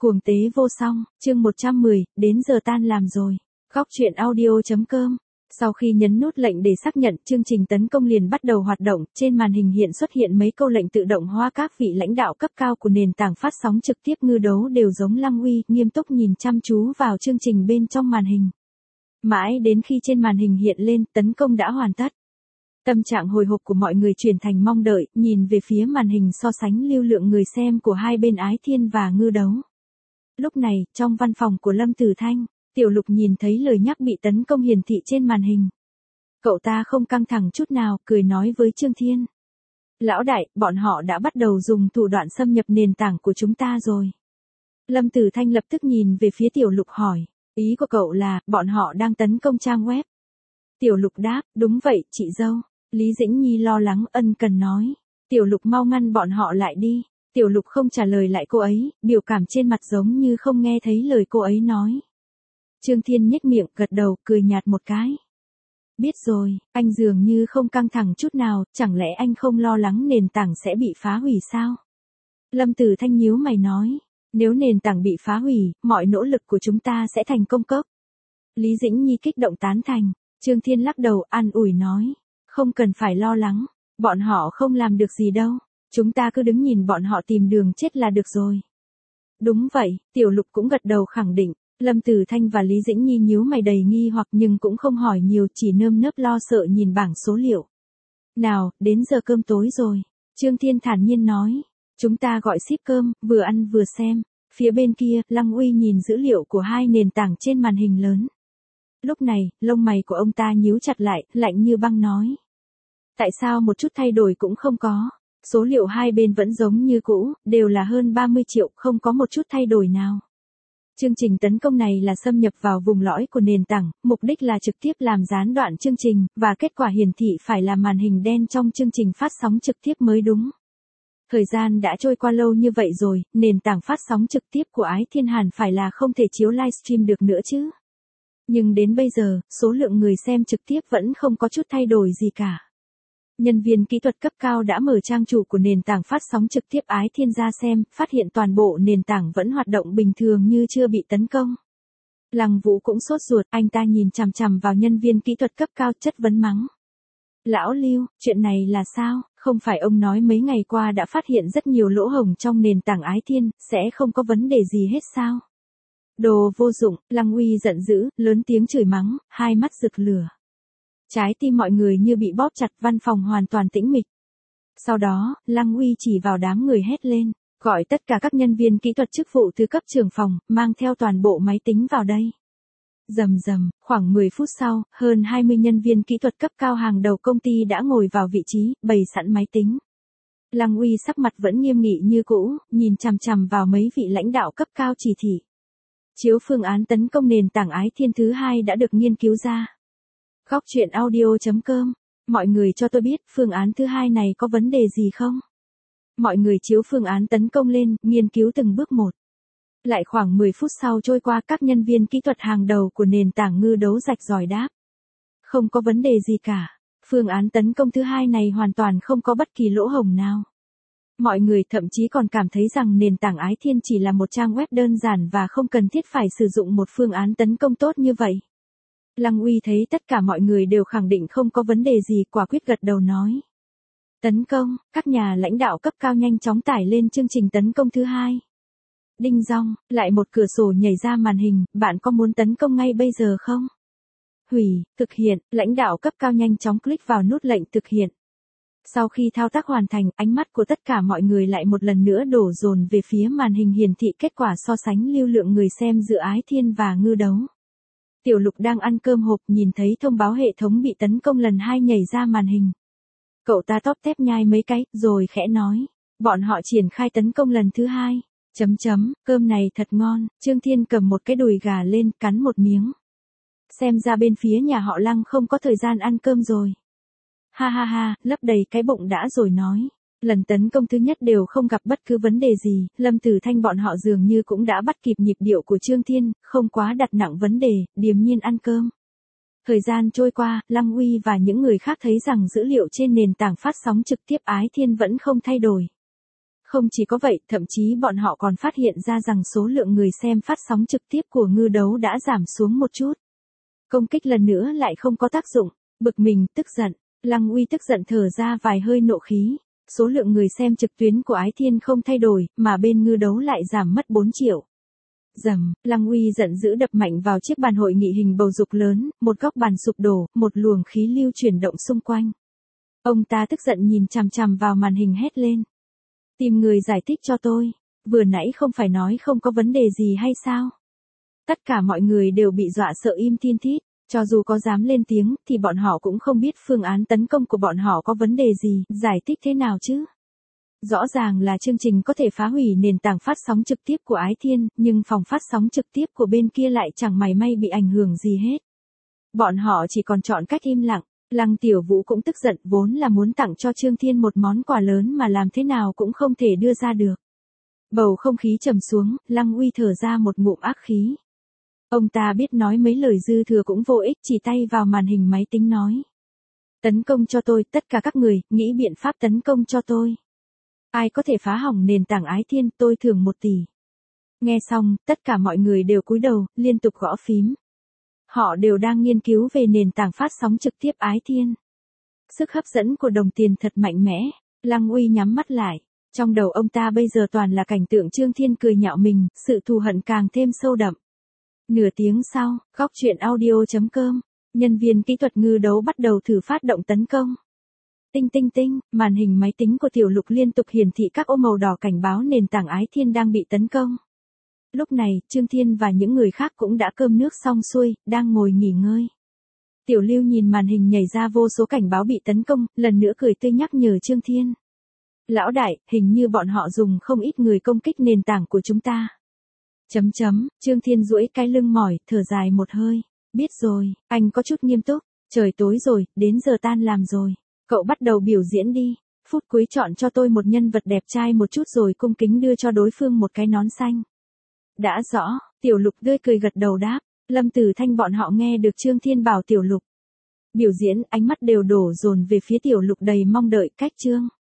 Cuồng tế vô song, chương 110, đến giờ tan làm rồi. Góc truyện audio.com. Sau khi nhấn nút lệnh để xác nhận, chương trình tấn công liền bắt đầu hoạt động, trên màn hình hiện xuất hiện mấy câu lệnh tự động hóa. Các vị lãnh đạo cấp cao của nền tảng phát sóng trực tiếp Ngư Đấu đều giống Lăng Uy, nghiêm túc nhìn chăm chú vào chương trình bên trong màn hình. Mãi đến khi trên màn hình hiện lên, tấn công đã hoàn tất. Tâm trạng hồi hộp của mọi người chuyển thành mong đợi, nhìn về phía màn hình so sánh lưu lượng người xem của hai bên Ái Thiên và Ngư Đấu. Lúc này, trong văn phòng của Lâm Tử Thanh, Tiểu Lục nhìn thấy lời nhắc bị tấn công hiển thị trên màn hình. Cậu ta không căng thẳng chút nào, cười nói với Trương Thiên. Lão đại, bọn họ đã bắt đầu dùng thủ đoạn xâm nhập nền tảng của chúng ta rồi. Lâm Tử Thanh lập tức nhìn về phía Tiểu Lục hỏi, ý của cậu là, bọn họ đang tấn công trang web. Tiểu Lục đáp, đúng vậy, chị dâu. Lý Dĩnh Nhi lo lắng ân cần nói, Tiểu Lục mau ngăn bọn họ lại đi. Tiểu Lục không trả lời lại cô ấy, biểu cảm trên mặt giống như không nghe thấy lời cô ấy nói. Trương Thiên nhếch miệng, gật đầu, cười nhạt một cái. Biết rồi, anh dường như không căng thẳng chút nào, chẳng lẽ anh không lo lắng nền tảng sẽ bị phá hủy sao? Lâm Tử Thanh nhíu mày nói, nếu nền tảng bị phá hủy, mọi nỗ lực của chúng ta sẽ thành công cốc. Lý Dĩnh Nhi kích động tán thành, Trương Thiên lắc đầu an ủi nói, không cần phải lo lắng, bọn họ không làm được gì đâu. Chúng ta cứ đứng nhìn bọn họ tìm đường chết là được rồi. Đúng vậy, Tiểu Lục cũng gật đầu khẳng định. Lâm Tử Thanh và Lý Dĩnh Nhi nhíu mày đầy nghi hoặc nhưng cũng không hỏi nhiều, chỉ nơm nớp lo sợ nhìn bảng số liệu. Nào, đến giờ cơm tối rồi. Trương Thiên thản nhiên nói. Chúng ta gọi ship cơm, vừa ăn vừa xem. Phía bên kia, Lăng Uy nhìn dữ liệu của hai nền tảng trên màn hình lớn. Lúc này, lông mày của ông ta nhíu chặt lại, lạnh như băng nói. Tại sao một chút thay đổi cũng không có? Số liệu hai bên vẫn giống như cũ, đều là hơn 30 triệu, không có một chút thay đổi nào. Chương trình tấn công này là xâm nhập vào vùng lõi của nền tảng, mục đích là trực tiếp làm gián đoạn chương trình, và kết quả hiển thị phải là màn hình đen trong chương trình phát sóng trực tiếp mới đúng. Thời gian đã trôi qua lâu như vậy rồi, nền tảng phát sóng trực tiếp của Ái Thiên hẳn phải là không thể chiếu livestream được nữa chứ. Nhưng đến bây giờ, số lượng người xem trực tiếp vẫn không có chút thay đổi gì cả. Nhân viên kỹ thuật cấp cao đã mở trang chủ của nền tảng phát sóng trực tiếp Ái Thiên ra xem, phát hiện toàn bộ nền tảng vẫn hoạt động bình thường như chưa bị tấn công. Lăng Vũ cũng sốt ruột, anh ta nhìn chằm chằm vào nhân viên kỹ thuật cấp cao chất vấn mắng. Lão Lưu, chuyện này là sao? Không phải ông nói mấy ngày qua đã phát hiện rất nhiều lỗ hổng trong nền tảng Ái Thiên, sẽ không có vấn đề gì hết sao? Đồ vô dụng, Lăng Uy giận dữ, lớn tiếng chửi mắng, hai mắt rực lửa. Trái tim mọi người như bị bóp chặt, văn phòng hoàn toàn tĩnh mịch. Sau đó, Lăng Uy chỉ vào đám người hét lên, gọi tất cả các nhân viên kỹ thuật chức vụ từ cấp trưởng phòng, mang theo toàn bộ máy tính vào đây. Rầm rầm, khoảng 10 phút sau, hơn 20 nhân viên kỹ thuật cấp cao hàng đầu công ty đã ngồi vào vị trí, bày sẵn máy tính. Lăng Uy sắc mặt vẫn nghiêm nghị như cũ, nhìn chằm chằm vào mấy vị lãnh đạo cấp cao chỉ thị. Chiếu phương án tấn công nền tảng Ái Thiên thứ hai đã được nghiên cứu ra. Góc truyện audio.com. Mọi người cho tôi biết phương án thứ hai này có vấn đề gì không? Mọi người chiếu phương án tấn công lên, nghiên cứu từng bước một. Lại khoảng 10 phút sau trôi qua, các nhân viên kỹ thuật hàng đầu của nền tảng Ngư Đấu rạch ròi đáp. Không có vấn đề gì cả. Phương án tấn công thứ hai này hoàn toàn không có bất kỳ lỗ hổng nào. Mọi người thậm chí còn cảm thấy rằng nền tảng Ái Thiên chỉ là một trang web đơn giản và không cần thiết phải sử dụng một phương án tấn công tốt như vậy. Lăng Uy thấy tất cả mọi người đều khẳng định không có vấn đề gì, quả quyết gật đầu nói. Tấn công, các nhà lãnh đạo cấp cao nhanh chóng tải lên chương trình tấn công thứ hai. Đinh dong, lại một cửa sổ nhảy ra màn hình, bạn có muốn tấn công ngay bây giờ không? Hủy, thực hiện, lãnh đạo cấp cao nhanh chóng click vào nút lệnh thực hiện. Sau khi thao tác hoàn thành, ánh mắt của tất cả mọi người lại một lần nữa đổ dồn về phía màn hình hiển thị kết quả so sánh lưu lượng người xem giữa Ái Thiên và Ngư Đấu. Tiểu Lục đang ăn cơm hộp nhìn thấy thông báo hệ thống bị tấn công lần 2 nhảy ra màn hình. Cậu ta tóp tép nhai mấy cái, rồi khẽ nói, bọn họ triển khai tấn công lần thứ 2. Cơm này thật ngon, Trương Thiên cầm một cái đùi gà lên, cắn một miếng. Xem ra bên phía nhà họ Lăng không có thời gian ăn cơm rồi. Ha ha ha, lấp đầy cái bụng đã rồi nói. Lần tấn công thứ nhất đều không gặp bất cứ vấn đề gì, Lâm Tử Thanh bọn họ dường như cũng đã bắt kịp nhịp điệu của Trương Thiên, không quá đặt nặng vấn đề, điềm nhiên ăn cơm. Thời gian trôi qua, Lăng Uy và những người khác thấy rằng dữ liệu trên nền tảng phát sóng trực tiếp Ái Thiên vẫn không thay đổi. Không chỉ có vậy, thậm chí bọn họ còn phát hiện ra rằng số lượng người xem phát sóng trực tiếp của ngư đấu đã giảm xuống một chút. Công kích lần nữa lại không có tác dụng, bực mình, tức giận, Lăng Uy tức giận thở ra vài hơi nộ khí. Số lượng người xem trực tuyến của Ái Thiên không thay đổi, mà bên ngư đấu lại giảm mất 4 triệu. Rầm, Lăng Uy giận dữ đập mạnh vào chiếc bàn hội nghị hình bầu dục lớn, một góc bàn sụp đổ, một luồng khí lưu chuyển động xung quanh. Ông ta tức giận nhìn chằm chằm vào màn hình hét lên. Tìm người giải thích cho tôi, vừa nãy không phải nói không có vấn đề gì hay sao? Tất cả mọi người đều bị dọa sợ im thiên thít, cho dù có dám lên tiếng thì bọn họ cũng không biết phương án tấn công của bọn họ có vấn đề gì, giải thích thế nào chứ? Rõ ràng là chương trình có thể phá hủy nền tảng phát sóng trực tiếp của Ái Thiên, nhưng phòng phát sóng trực tiếp của bên kia lại chẳng mảy may bị ảnh hưởng gì hết. Bọn họ chỉ còn chọn cách im lặng. Lăng Tiểu Vũ cũng tức giận, vốn là muốn tặng cho Trương Thiên một món quà lớn mà làm thế nào cũng không thể đưa ra được. Bầu không khí trầm xuống, Lăng Uy thở ra một ngụm ác khí. Ông ta biết nói mấy lời dư thừa cũng vô ích, chỉ tay vào màn hình máy tính nói. Tấn công cho tôi, tất cả các người, nghĩ biện pháp tấn công cho tôi. Ai có thể phá hỏng nền tảng Ái Thiên, tôi thưởng 1 tỷ. Nghe xong, tất cả mọi người đều cúi đầu, liên tục gõ phím. Họ đều đang nghiên cứu về nền tảng phát sóng trực tiếp Ái Thiên. Sức hấp dẫn của đồng tiền thật mạnh mẽ, Lăng Uy nhắm mắt lại. Trong đầu ông ta bây giờ toàn là cảnh tượng Trương Thiên cười nhạo mình, sự thù hận càng thêm sâu đậm. Nửa tiếng sau, góc truyện audio.com, nhân viên kỹ thuật ngư đấu bắt đầu thử phát động tấn công. Tinh tinh tinh, màn hình máy tính của Tiểu Lục liên tục hiển thị các ô màu đỏ cảnh báo nền tảng Ái Thiên đang bị tấn công. Lúc này, Trương Thiên và những người khác cũng đã cơm nước xong xuôi, đang ngồi nghỉ ngơi. Tiểu Lưu nhìn màn hình nhảy ra vô số cảnh báo bị tấn công, lần nữa cười tươi nhắc nhở Trương Thiên. Lão đại, hình như bọn họ dùng không ít người công kích nền tảng của chúng ta. Trương Thiên duỗi cái lưng mỏi, thở dài một hơi. Biết rồi, anh có chút nghiêm túc. Trời tối rồi, đến giờ tan làm rồi. Cậu bắt đầu biểu diễn đi. Phút cuối chọn cho tôi một nhân vật đẹp trai một chút rồi cung kính đưa cho đối phương một cái nón xanh. Đã rõ, Tiểu Lục tươi cười gật đầu đáp. Lâm Tử Thanh bọn họ nghe được Trương Thiên bảo Tiểu Lục biểu diễn, ánh mắt đều đổ dồn về phía Tiểu Lục đầy mong đợi. Cách chương